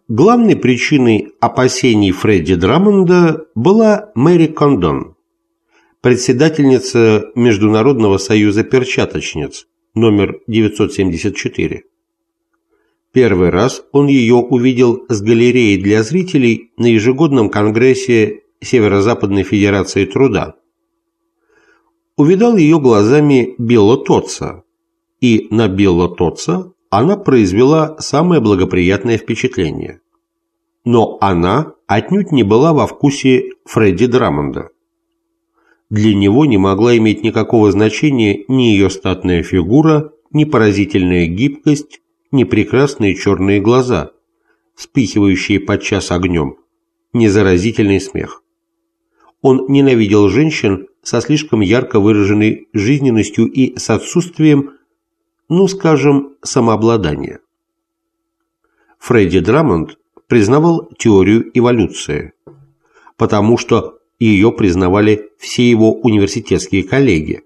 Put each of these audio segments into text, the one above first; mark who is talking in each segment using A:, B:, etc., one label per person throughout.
A: Главной причиной опасений Фредди Драмонда была Мэри Кондон, председательница Международного союза перчаточниц, номер 974. Первый раз он ее увидел с галереей для зрителей на ежегодном конгрессе Северо-Западной Федерации Труда. Увидал ее глазами Билла Тотса, и на Билла Тотса она произвела самое благоприятное впечатление. Но она отнюдь не была во вкусе Фредди Драмонда. Для него не могла иметь никакого значения ни ее статная фигура, ни поразительная гибкость, ни прекрасные черные глаза, вспыхивающие подчас огнем, ни заразительный смех. Он ненавидел женщин со слишком ярко выраженной жизненностью и с отсутствием, самообладания. Фредди Драмонд признавал теорию эволюции, потому что ее признавали все его университетские коллеги.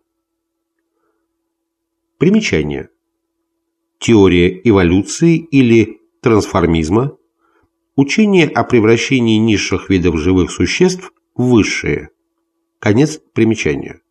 A: Примечание. Теория эволюции или трансформизма – учение о превращении низших видов живых существ в высшие. Конец примечания.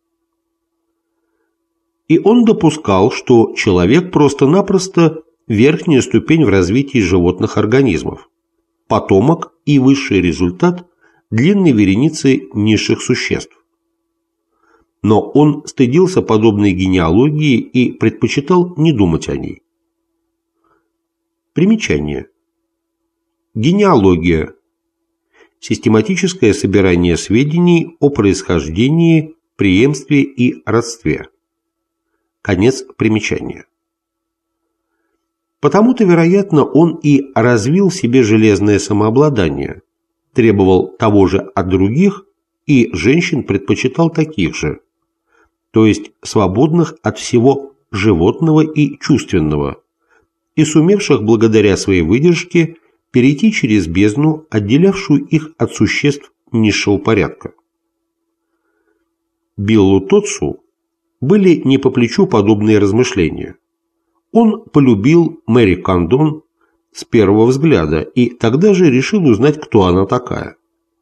A: И он допускал, что человек просто-напросто верхняя ступень в развитии животных организмов, потомок и высший результат длинной вереницы низших существ. Но он стыдился подобной генеалогии и предпочитал не думать о ней. Примечание. Генеалогия. Систематическое собирание сведений о происхождении, преемстве и родстве. Конец примечания. Потому-то, вероятно, он и развил в себе железное самообладание, требовал того же от других и женщин предпочитал таких же, то есть свободных от всего животного и чувственного, и сумевших благодаря своей выдержке перейти через бездну, отделявшую их от существ низшего порядка. Биллу Тотсу были не по плечу подобные размышления. Он полюбил Мэри Кондон с первого взгляда и тогда же решил узнать, кто она такая.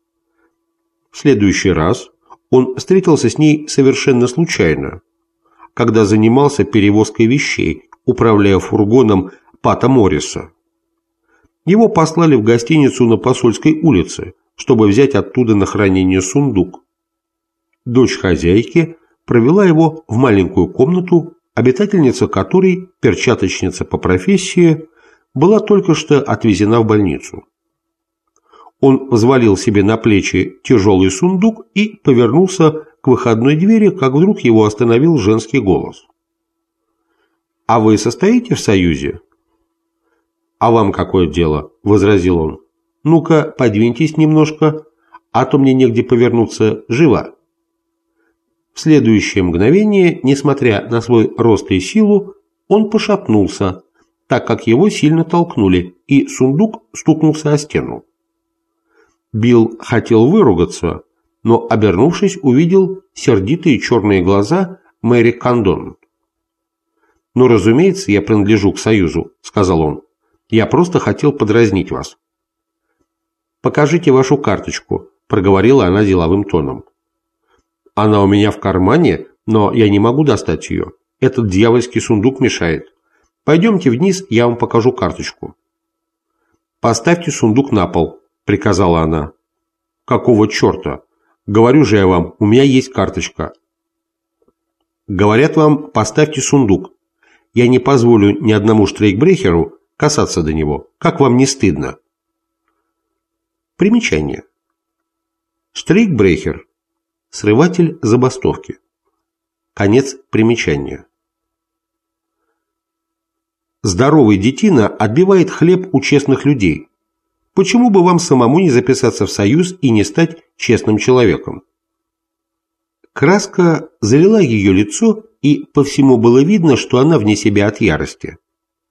A: В следующий раз он встретился с ней совершенно случайно, когда занимался перевозкой вещей, управляя фургоном Пата Морриса. Его послали в гостиницу на Посольской улице, чтобы взять оттуда на хранение сундук. Дочь хозяйки провела его в маленькую комнату, обитательница которой, перчаточница по профессии, была только что отвезена в больницу. Он взвалил себе на плечи тяжелый сундук и повернулся к выходной двери, как вдруг его остановил женский голос. «А вы состоите в союзе?» «А вам какое дело?» – возразил он. «Ну-ка, подвиньтесь немножко, а то мне негде повернуться. Живо!» В следующее мгновение, несмотря на свой рост и силу, он пошатнулся, так как его сильно толкнули, и сундук стукнулся о стену. Билл хотел выругаться, но, обернувшись, увидел сердитые черные глаза Мэри Кондон. «Ну, разумеется, я принадлежу к Союзу», – сказал он. «Я просто хотел подразнить вас». «Покажите вашу карточку», – проговорила она деловым тоном. «Она у меня в кармане, но я не могу достать ее. Этот дьявольский сундук мешает. Пойдемте вниз, я вам покажу карточку». «Поставьте сундук на пол», – приказала она. «Какого черта? Говорю же я вам, у меня есть карточка». «Говорят вам, поставьте сундук. Я не позволю ни одному штрейкбрехеру касаться до него. Как вам не стыдно?» Примечание. Штрейкбрехер. Срыватель забастовки. Конец примечания. Здоровый детина отбивает хлеб у честных людей. Почему бы вам самому не записаться в союз и не стать честным человеком? Краска залила ее лицо, и по всему было видно, что она вне себя от ярости.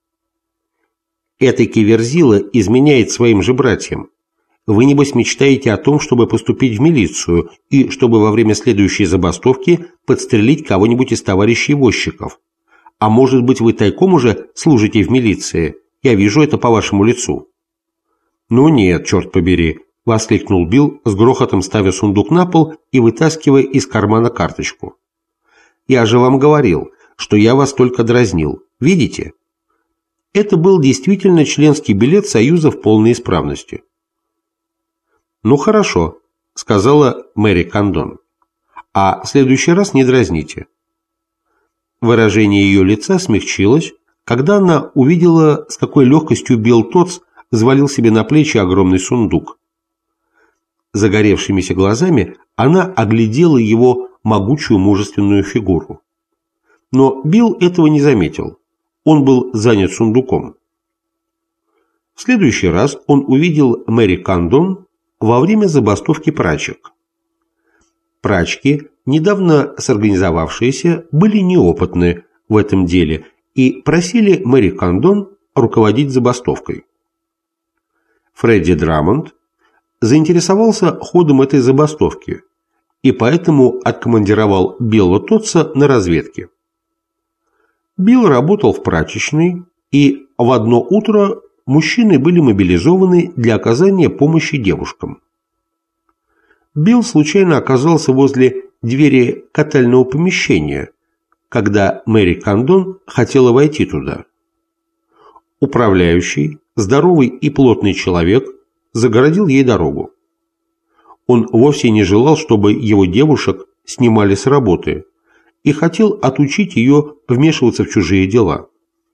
A: Этакий Верзила изменяет своим же братьям. Вы, небось, мечтаете о том, чтобы поступить в милицию и чтобы во время следующей забастовки подстрелить кого-нибудь из товарищей возчиков. А может быть, вы тайком уже служите в милиции? Я вижу это по вашему лицу. «Ну нет, черт побери!» – воскликнул Билл, с грохотом ставя сундук на пол и вытаскивая из кармана карточку. «Я же вам говорил, что я вас только дразнил. Видите?» Это был действительно членский билет Союза в полной исправности. «Ну хорошо», – сказала Мэри Кондон. «А в следующий раз не дразните». Выражение ее лица смягчилось, когда она увидела, с какой легкостью Билл Тотс взвалил себе на плечи огромный сундук. Загоревшимися глазами она оглядела его могучую мужественную фигуру. Но Билл этого не заметил. Он был занят сундуком. В следующий раз он увидел Мэри Кондон во время забастовки прачек. Прачки, недавно сорганизовавшиеся, были неопытны в этом деле и просили Мэри Кондон руководить забастовкой. Фредди Драмонд заинтересовался ходом этой забастовки и поэтому откомандировал Билла Тотса на разведке. Билл работал в прачечной, и в одно утро мужчины были мобилизованы для оказания помощи девушкам. Билл случайно оказался возле двери катального помещения, когда Мэри Кондон хотела войти туда. Управляющий, здоровый и плотный человек, загородил ей дорогу. Он вовсе не желал, чтобы его девушек снимали с работы, и хотел отучить ее вмешиваться в чужие дела.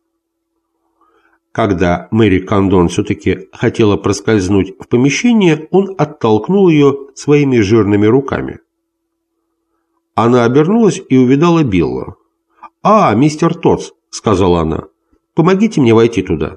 A: Когда Мэри Кондон все-таки хотела проскользнуть в помещение, он оттолкнул ее своими жирными руками. Она обернулась и увидала Билла. «А, мистер Тотс», — сказала она, — «помогите мне войти туда».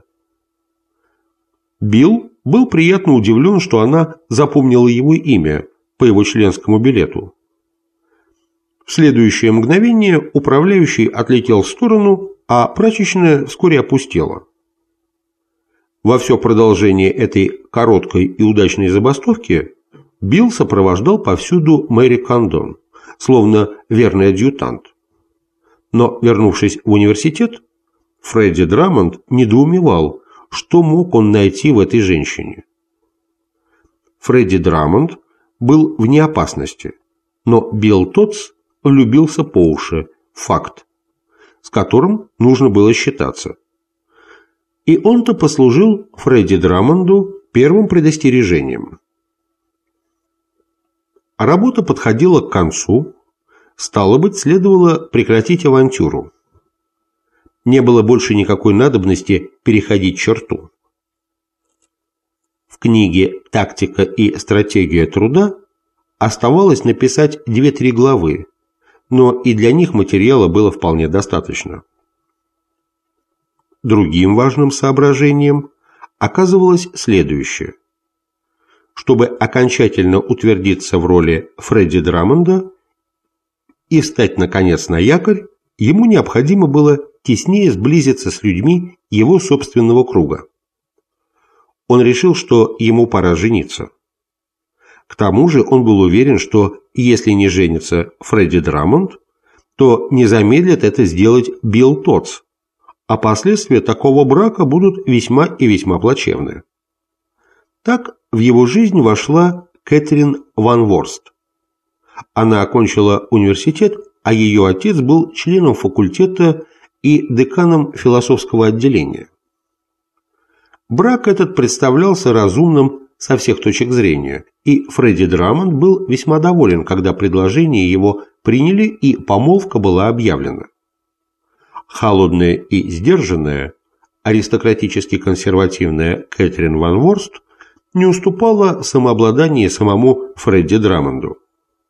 A: Билл был приятно удивлен, что она запомнила его имя по его членскому билету. В следующее мгновение управляющий отлетел в сторону, а прачечная вскоре опустела. Во все продолжение этой короткой и удачной забастовки Билл сопровождал повсюду Мэри Кондон, словно верный адъютант. Но, вернувшись в университет, Фредди Драмонд недоумевал, что мог он найти в этой женщине. Фредди Драмонд был вне опасности, но Билл Тотс влюбился по уши, факт, с которым нужно было считаться. И он-то послужил Фредди Драмонду первым предостережением. Работа подходила к концу, стало быть, следовало прекратить авантюру. Не было больше никакой надобности переходить черту. В книге «Тактика и стратегия труда» оставалось написать 2-3 главы, но и для них материала было вполне достаточно. Другим важным соображением оказывалось следующее. Чтобы окончательно утвердиться в роли Фредди Драмонда и встать наконец на якорь, ему необходимо было теснее сблизиться с людьми его собственного круга. Он решил, что ему пора жениться. К тому же он был уверен, что если не женится Фредди Драмонд, то не замедлит это сделать Билл Тотс, а последствия такого брака будут весьма и весьма плачевны. Так в его жизнь вошла Кэтрин Ван Ворст. Она окончила университет, а ее отец был членом факультета и деканом философского отделения. Брак этот представлялся разумным со всех точек зрения, и Фредди Драмонд был весьма доволен, когда предложение его приняли и помолвка была объявлена. Холодная и сдержанная, аристократически консервативная Кэтрин Ван Ворст не уступала в самообладании самому Фредди Драмонду.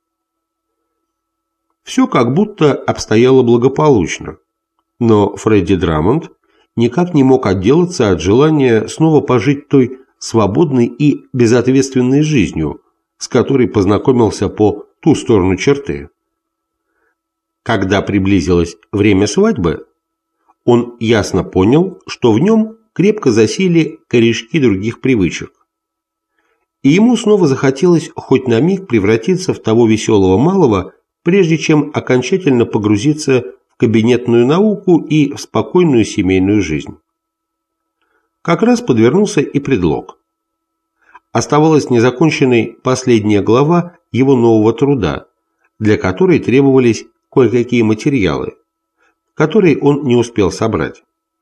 A: Все как будто обстояло благополучно, но Фредди Драмонд никак не мог отделаться от желания снова пожить той свободной и безответственной жизнью, с которой познакомился по ту сторону черты. Когда приблизилось время свадьбы, он ясно понял, что в нем крепко засели корешки других привычек. И ему снова захотелось хоть на миг превратиться в того веселого малого, прежде чем окончательно погрузиться в кабинетную науку и в спокойную семейную жизнь. Как раз подвернулся и предлог. оставалась незаконченной последняя глава его нового труда, для которой требовались кое-какие материалы, которые он не успел собрать.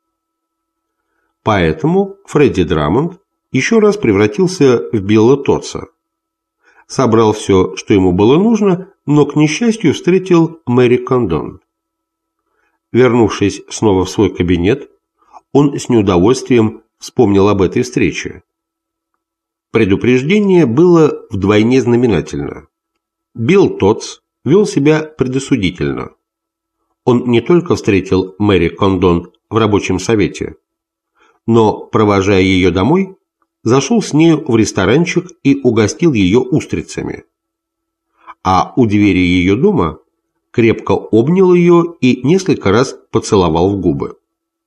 A: Поэтому Фредди Драмонд еще раз превратился в Билла Тодса. Собрал все, что ему было нужно, но, к несчастью, встретил Мэри Кондон. Вернувшись снова в свой кабинет, он с неудовольствием вспомнил об этой встрече. Предупреждение было вдвойне знаменательно. Билл Тодс вел себя предосудительно. Он не только встретил Мэри Кондон в рабочем совете, но, провожая ее домой, зашел с нею в ресторанчик и угостил ее устрицами. А у двери ее дома крепко обнял ее и несколько раз поцеловал в губы.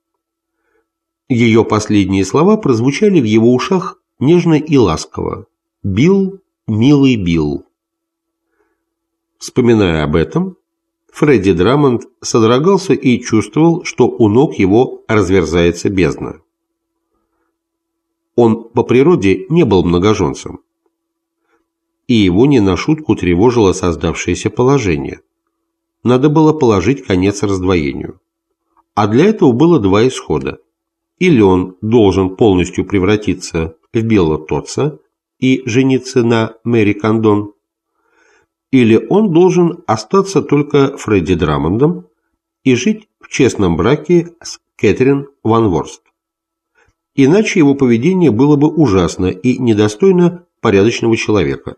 A: Ее последние слова прозвучали в его ушах нежно и ласково. «Билл, милый Билл». Вспоминая об этом, Фредди Драмонд содрогался и чувствовал, что у ног его разверзается бездна. Он по природе не был многоженцем, и его не на шутку тревожило создавшееся положение. Надо было положить конец раздвоению. А для этого было два исхода. Или он должен полностью превратиться в Билла Тодса и жениться на Мэри Кондон, или он должен остаться только Фредди Драмондом и жить в честном браке с Кэтрин Ван Ворст. Иначе его поведение было бы ужасно и недостойно порядочного человека.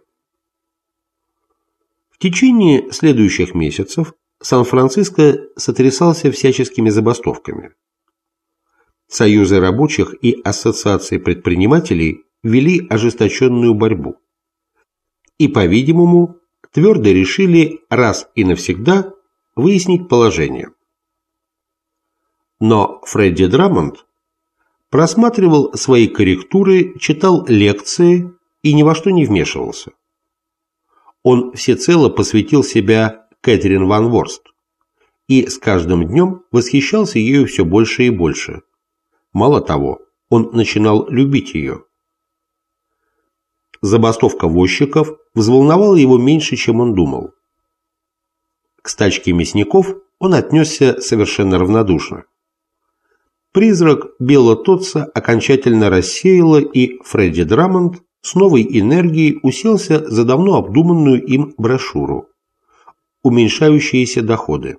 A: В течение следующих месяцев Сан-Франциско сотрясался всяческими забастовками. Союзы рабочих и ассоциации предпринимателей вели ожесточенную борьбу и, по-видимому, твердо решили раз и навсегда выяснить положение. Но Фредди Драмонд просматривал свои корректуры, читал лекции и ни во что не вмешивался. Он всецело посвятил себя Кэтрин Ван Ворст и с каждым днем восхищался ею все больше и больше. Мало того, он начинал любить ее. Забастовка возчиков взволновала его меньше, чем он думал. К стачке мясников он отнесся совершенно равнодушно. Призрак Билла Тодса окончательно рассеяло, и Фредди Драмонд с новой энергией уселся за давно обдуманную им брошюру «Уменьшающиеся доходы».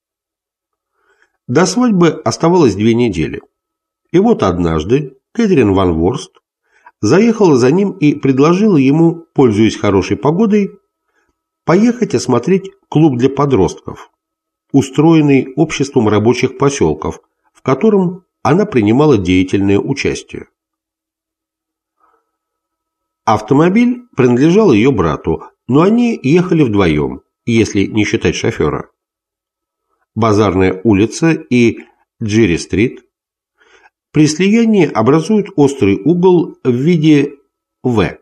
A: До свадьбы оставалось 2 недели. И вот однажды Кэтрин Ван Ворст заехала за ним и предложила ему, пользуясь хорошей погодой, поехать осмотреть клуб для подростков, устроенный обществом рабочих поселков, в котором она принимала деятельное участие. Автомобиль принадлежал ее брату, но они ехали вдвоем, если не считать шофера. Базарная улица и Джерри-стрит при слиянии образуют острый угол в виде «В».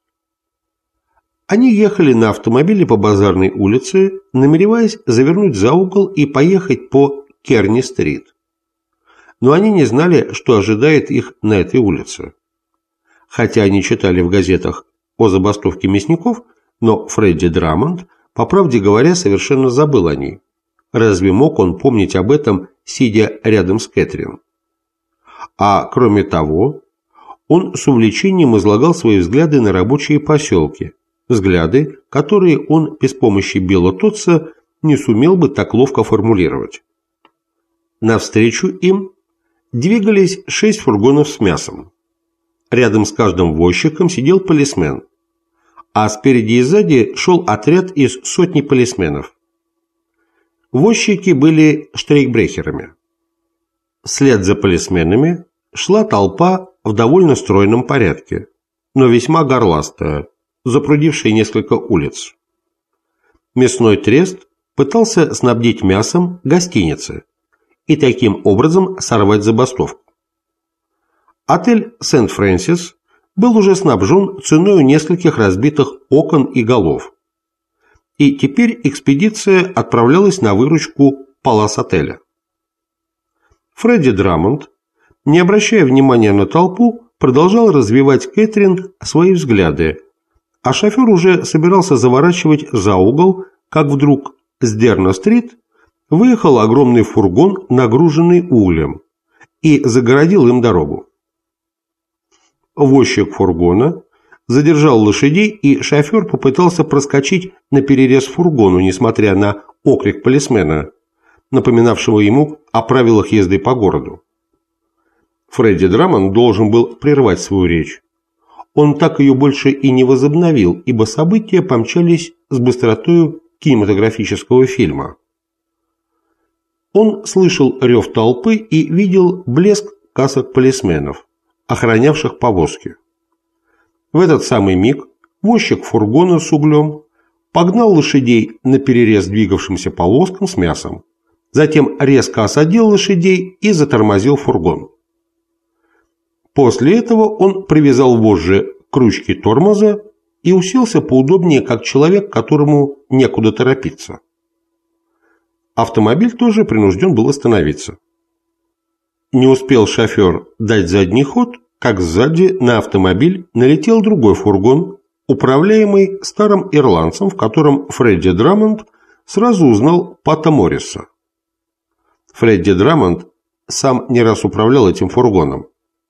A: Они ехали на автомобиле по Базарной улице, намереваясь завернуть за угол и поехать по Керни-стрит. Но они не знали, что ожидает их на этой улице. Хотя они читали в газетах о забастовке мясников, но Фредди Драмонд, по правде говоря, совершенно забыл о ней. Разве мог он помнить об этом, сидя рядом с Кэтрин? А кроме того, он с увлечением излагал свои взгляды на рабочие поселки, взгляды, которые он без помощи Билла Тодса не сумел бы так ловко формулировать. Навстречу им двигались 6 фургонов с мясом. Рядом с каждым возчиком сидел полисмен, а спереди и сзади шел отряд из 100 полисменов. Возчики были штрейкбрехерами. Вслед за полисменами шла толпа в довольно стройном порядке, но весьма горластая, запрудившая несколько улиц. Мясной трест пытался снабдить мясом гостиницы и таким образом сорвать забастовку. Отель Сент-Фрэнсис был уже снабжен ценою нескольких разбитых окон и голов, и теперь экспедиция отправлялась на выручку Палас-отеля. Фредди Драмонд, не обращая внимания на толпу, продолжал развивать Кэтрин свои взгляды, а шофер уже собирался заворачивать за угол, как вдруг с Дерна-стрит выехал огромный фургон, нагруженный углем, и загородил им дорогу. Возчик фургона задержал лошадей, и шофер попытался проскочить на перерез фургону, несмотря на окрик полисмена, напоминавшего ему о правилах езды по городу. Фредди Драмонд должен был прервать свою речь. Он так ее больше и не возобновил, ибо события помчались с быстротой кинематографического фильма. Он слышал рев толпы и видел блеск касок полисменов, охранявших повозки. В этот самый миг возчик фургона с углем погнал лошадей на перерез двигавшимся повозкам с мясом, затем резко осадил лошадей и затормозил фургон. После этого он привязал вожжи к ручке тормоза и уселся поудобнее, как человек, которому некуда торопиться. Автомобиль тоже принужден был остановиться. Не успел шофер дать задний ход, как сзади на автомобиль налетел другой фургон, управляемый старым ирландцем, в котором Фредди Драмонд сразу узнал Пата Морриса. Фредди Драмонд сам не раз управлял этим фургоном.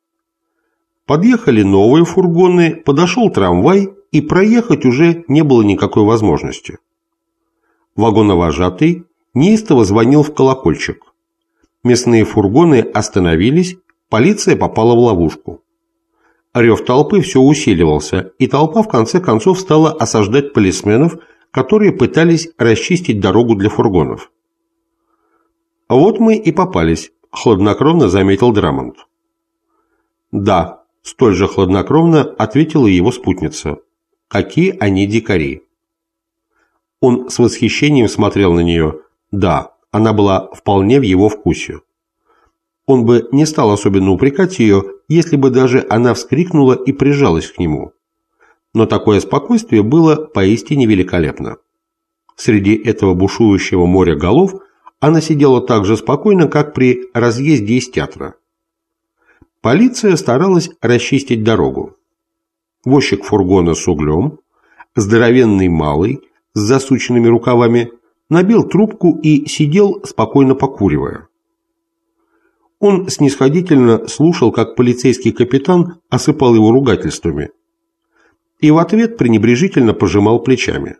A: Подъехали новые фургоны, подошел трамвай, и проехать уже не было никакой возможности. Вагоновожатый неистово звонил в колокольчик. Местные фургоны остановились, полиция попала в ловушку. Рев толпы все усиливался, и толпа в конце концов стала осаждать полисменов, которые пытались расчистить дорогу для фургонов. «Вот мы и попались», – хладнокровно заметил Драмонд. «Да», – столь же хладнокровно ответила его спутница. «Какие они дикари». Он с восхищением смотрел на нее. Да, она была вполне в его вкусе. Он бы не стал особенно упрекать ее, если бы даже она вскрикнула и прижалась к нему. Но такое спокойствие было поистине великолепно. Среди этого бушующего моря голов она сидела так же спокойно, как при разъезде из театра. Полиция старалась расчистить дорогу. Возчик фургона с углем, здоровенный малый, с засученными рукавами, набил трубку и сидел, спокойно покуривая. Он снисходительно слушал, как полицейский капитан осыпал его ругательствами, и в ответ пренебрежительно пожимал плечами.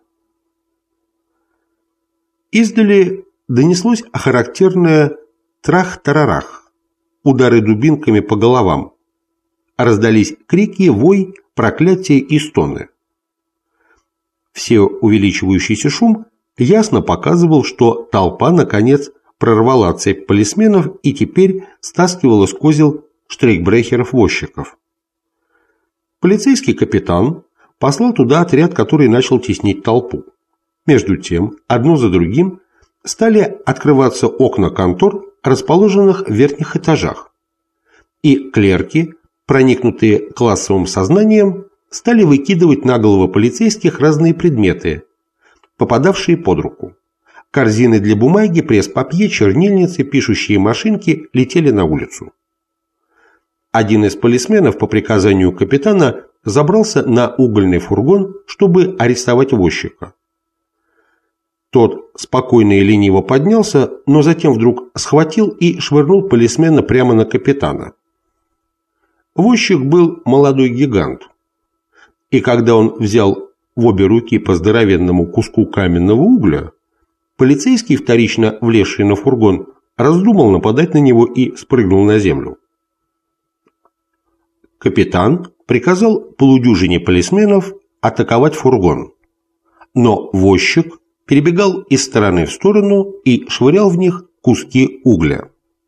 A: Издали донеслось характерное трах-тарарах, удары дубинками по головам. Раздались крики, вой, проклятия и стоны. Все увеличивающийся шум ясно показывал, что толпа, наконец, прорвала цепь полисменов и теперь стаскивала с козел штрейкбрехеров-возчиков. Полицейский капитан послал туда отряд, который начал теснить толпу. Между тем, одно за другим стали открываться окна контор, расположенных в верхних этажах, и клерки, проникнутые классовым сознанием, стали выкидывать на головы полицейских разные предметы, попадавшие под руку. Корзины для бумаги, пресс-папье, чернильницы, пишущие машинки летели на улицу. Один из полисменов по приказанию капитана забрался на угольный фургон, чтобы арестовать возчика. Тот спокойно и лениво поднялся, но затем вдруг схватил и швырнул полисмена прямо на капитана. Возчик был молодой гигант, и когда он взял в обе руки по здоровенному куску каменного угля, полицейский, вторично влезший на фургон, раздумал нападать на него и спрыгнул на землю. Капитан приказал полудюжине полисменов атаковать фургон, но возчик перебегал из стороны в сторону и швырял в них куски угля.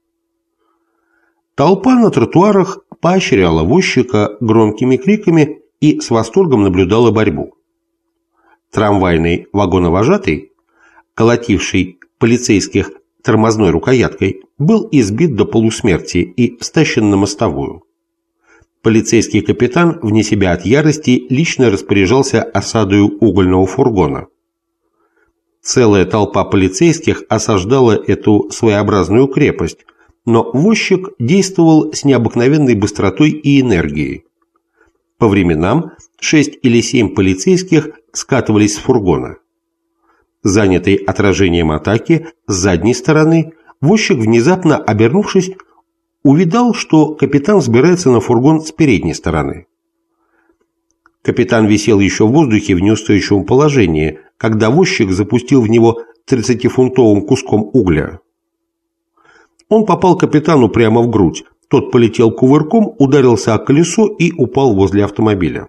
A: Толпа на тротуарах поощряла возчика громкими криками и с восторгом наблюдала борьбу. Трамвайный вагоновожатый, колотивший полицейских тормозной рукояткой, был избит до полусмерти и стащен на мостовую. Полицейский капитан, вне себя от ярости, лично распоряжался осадою угольного фургона. Целая толпа полицейских осаждала эту своеобразную крепость, но возчик действовал с необыкновенной быстротой и энергией. По временам 6 или 7 полицейских скатывались с фургона. Занятый отражением атаки с задней стороны, возчик, внезапно обернувшись, увидал, что капитан взбирается на фургон с передней стороны. Капитан висел еще в воздухе в неустойчивом положении, когда возчик запустил в него 30-фунтовым куском угля. Он попал капитану прямо в грудь. Тот полетел кувырком, ударился о колесо и упал возле автомобиля.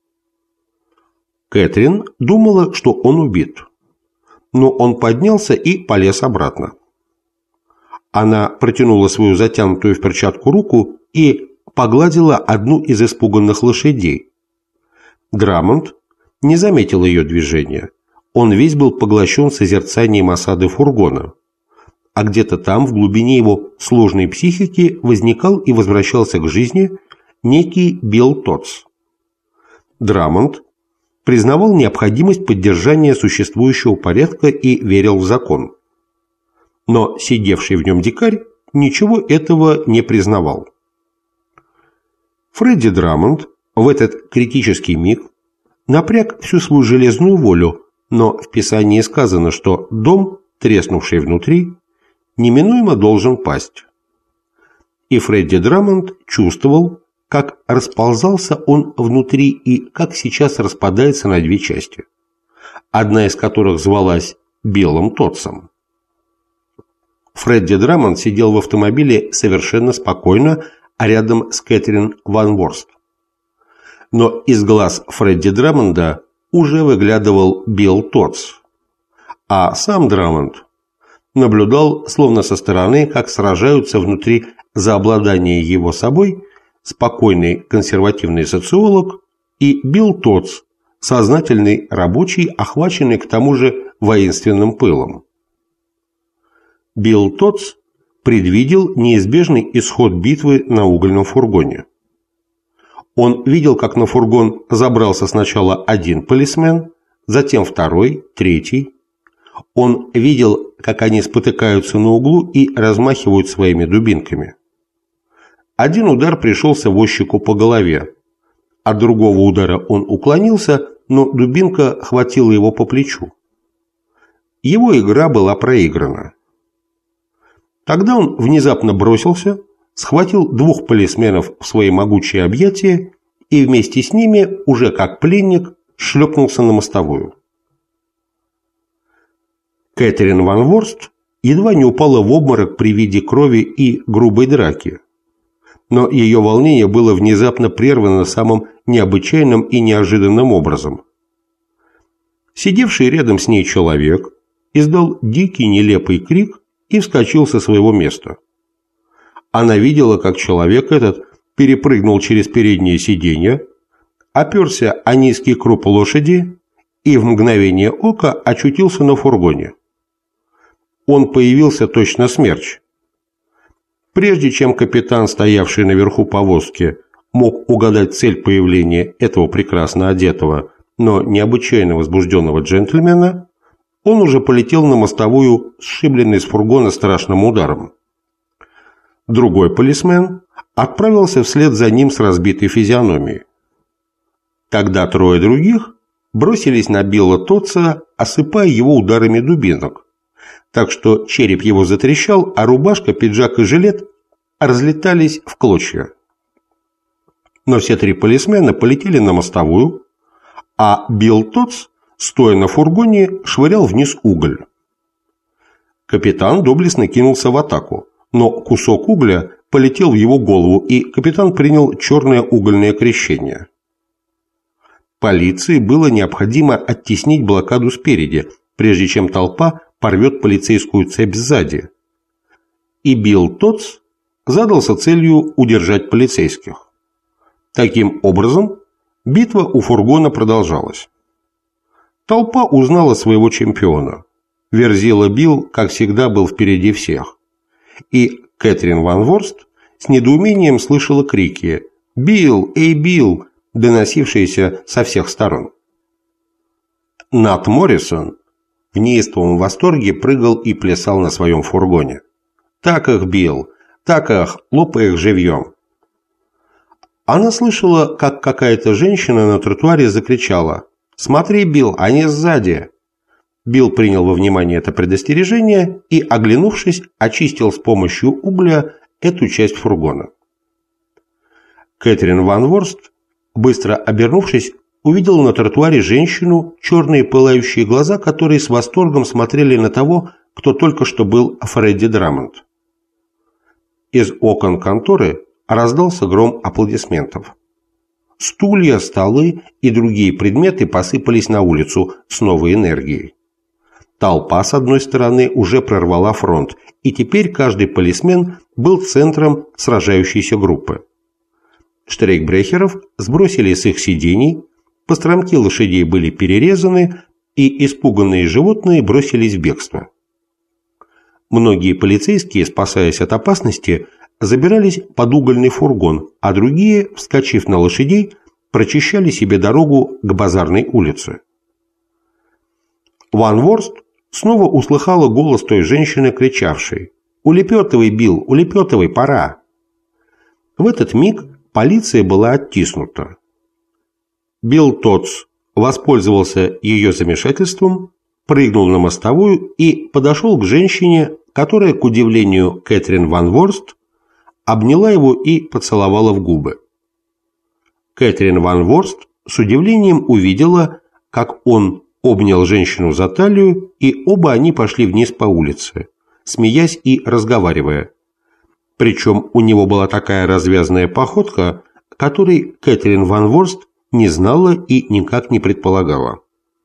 A: Кэтрин думала, что он убит. Но он поднялся и полез обратно. Она протянула свою затянутую в перчатку руку и погладила одну из испуганных лошадей. Драмонт не заметил ее движения. Он весь был поглощен созерцанием осады фургона. А где-то там, в глубине его сложной психики, возникал и возвращался к жизни некий Билл Тодс. Драмонт признавал необходимость поддержания существующего порядка и верил в закон. Но сидевший в нем дикарь ничего этого не признавал. Фредди Драмонт в этот критический миг напряг всю свою железную волю, но в Писании сказано, что дом, треснувший внутри, неминуемо должен пасть. И Фредди Драмонт чувствовал, как расползался он внутри и как сейчас распадается на две части, одна из которых звалась Биллом Тодсом. Фредди Драмонт сидел в автомобиле совершенно спокойно, а рядом с Кэтрин Ван Ворст. Но из глаз Фредди Драмонда уже выглядывал Билл Тодс, а сам Драмонт наблюдал, словно со стороны, как сражаются внутри за обладание его собой спокойный консервативный социолог и Билл Тодс, сознательный рабочий, охваченный к тому же воинственным пылом. Билл Тодс предвидел неизбежный исход битвы на угольном фургоне. Он видел, как на фургон забрался сначала один полисмен, затем второй, третий. Он видел, как они спотыкаются на углу и размахивают своими дубинками. Один удар пришелся возчику по голове. От другого удара он уклонился, но дубинка хватила его по плечу. Его игра была проиграна. Тогда он внезапно бросился, схватил двух полисменов в свои могучие объятия и вместе с ними, уже как пленник, шлепнулся на мостовую. Кэтрин Ван Ворст едва не упала в обморок при виде крови и грубой драки, но ее волнение было внезапно прервано самым необычайным и неожиданным образом. Сидевший рядом с ней человек издал дикий нелепый крик и вскочил со своего места. Она видела, как человек этот перепрыгнул через переднее сиденье, оперся о низкий круп лошади и в мгновение ока очутился на фургоне. Он появился точно смерч. Прежде чем капитан, стоявший наверху повозки, мог угадать цель появления этого прекрасно одетого, но необычайно возбужденного джентльмена, он уже полетел на мостовую, сшибленный с фургона страшным ударом. Другой полисмен отправился вслед за ним с разбитой физиономией. Тогда трое других бросились на Билла Тодса, осыпая его ударами дубинок, так что череп его затрещал, а рубашка, пиджак и жилет разлетались в клочья. Но все три полисмена полетели на мостовую, а Билл Тодс, стоя на фургоне, швырял вниз уголь. Капитан доблестно кинулся в атаку, но кусок угля полетел в его голову, и капитан принял черное угольное крещение. Полиции было необходимо оттеснить блокаду спереди, прежде чем толпа порвет полицейскую цепь сзади. И Билл Тодс задался целью удержать полицейских. Таким образом, битва у фургона продолжалась. Толпа узнала своего чемпиона. Верзила Билл, как всегда, был впереди всех. И Кэтрин Ван Ворст с недоумением слышала крики «Билл! Эй, Билл!», доносившиеся со всех сторон. Нат Моррисон в неистовом восторге прыгал и плясал на своем фургоне. «Так их, Билл! Так их, лопай их живьем. Она слышала, как какая-то женщина на тротуаре закричала: «Смотри, Билл, они сзади!» Билл принял во внимание это предостережение и, оглянувшись, очистил с помощью угля эту часть фургона. Кэтрин Ван Ворст, быстро обернувшись, увидела на тротуаре женщину, черные пылающие глаза, которые с восторгом смотрели на того, кто только что был Фредди Драмонд. Из окон конторы раздался гром аплодисментов. Стулья, столы и другие предметы посыпались на улицу с новой энергией. Толпа, с одной стороны, уже прорвала фронт, и теперь каждый полисмен был центром сражающейся группы. Штрейкбрехеров сбросили с их сидений, постромки лошадей были перерезаны, и испуганные животные бросились в бегство. Многие полицейские, спасаясь от опасности, забирались под угольный фургон, а другие, вскочив на лошадей, прочищали себе дорогу к базарной улице. Ван Ворст снова услыхала голос той женщины, кричавшей: «Улепетывай, Билл, улепетывай, пора!» В этот миг полиция была оттиснута. Билл Тодс воспользовался ее замешательством, прыгнул на мостовую и подошел к женщине, которая, к удивлению Кэтрин Ван Ворст, обняла его и поцеловала в губы. Кэтрин Ван Ворст с удивлением увидела, как он обнял женщину за талию, и оба они пошли вниз по улице, смеясь и разговаривая. Причем у него была такая развязная походка, которой Кэтрин Ван Ворст не знала и никак не предполагала.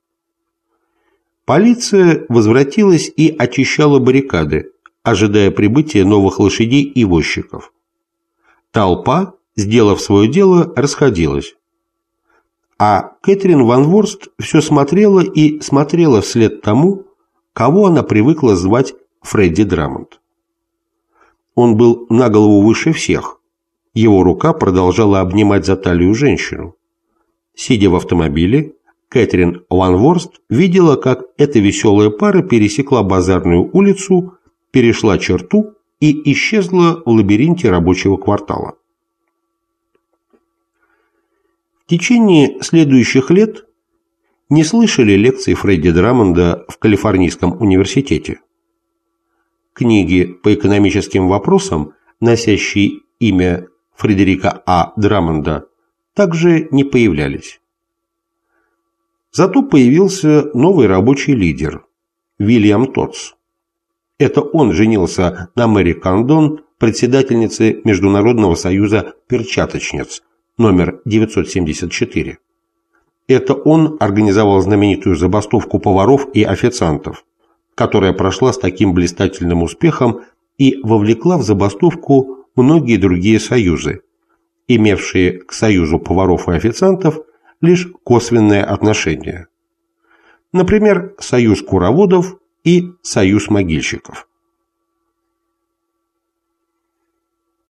A: Полиция возвратилась и очищала баррикады, ожидая прибытия новых лошадей и возчиков. Толпа, сделав свое дело, расходилась. А Кэтрин Ван Ворст все смотрела и смотрела вслед тому, кого она привыкла звать Фредди Драмонд. Он был на голову выше всех. Его рука продолжала обнимать за талию женщину. Сидя в автомобиле, Кэтрин Ван Ворст видела, как эта веселая пара пересекла базарную улицу, перешла черту и исчезла в лабиринте рабочего квартала. В течение следующих лет не слышали лекций Фредди Драмонда в Калифорнийском университете. Книги по экономическим вопросам, носящие имя Фредерика А. Драмонда, также не появлялись. Зато появился новый рабочий лидер – Вильям Тодс. Это он женился на Мэри Кандон, председательнице Международного союза перчаточниц, номер 974. Это он организовал знаменитую забастовку поваров и официантов, которая прошла с таким блистательным успехом и вовлекла в забастовку многие другие союзы, имевшие к союзу поваров и официантов лишь косвенное отношение. Например, союз куроводов и союз могильщиков.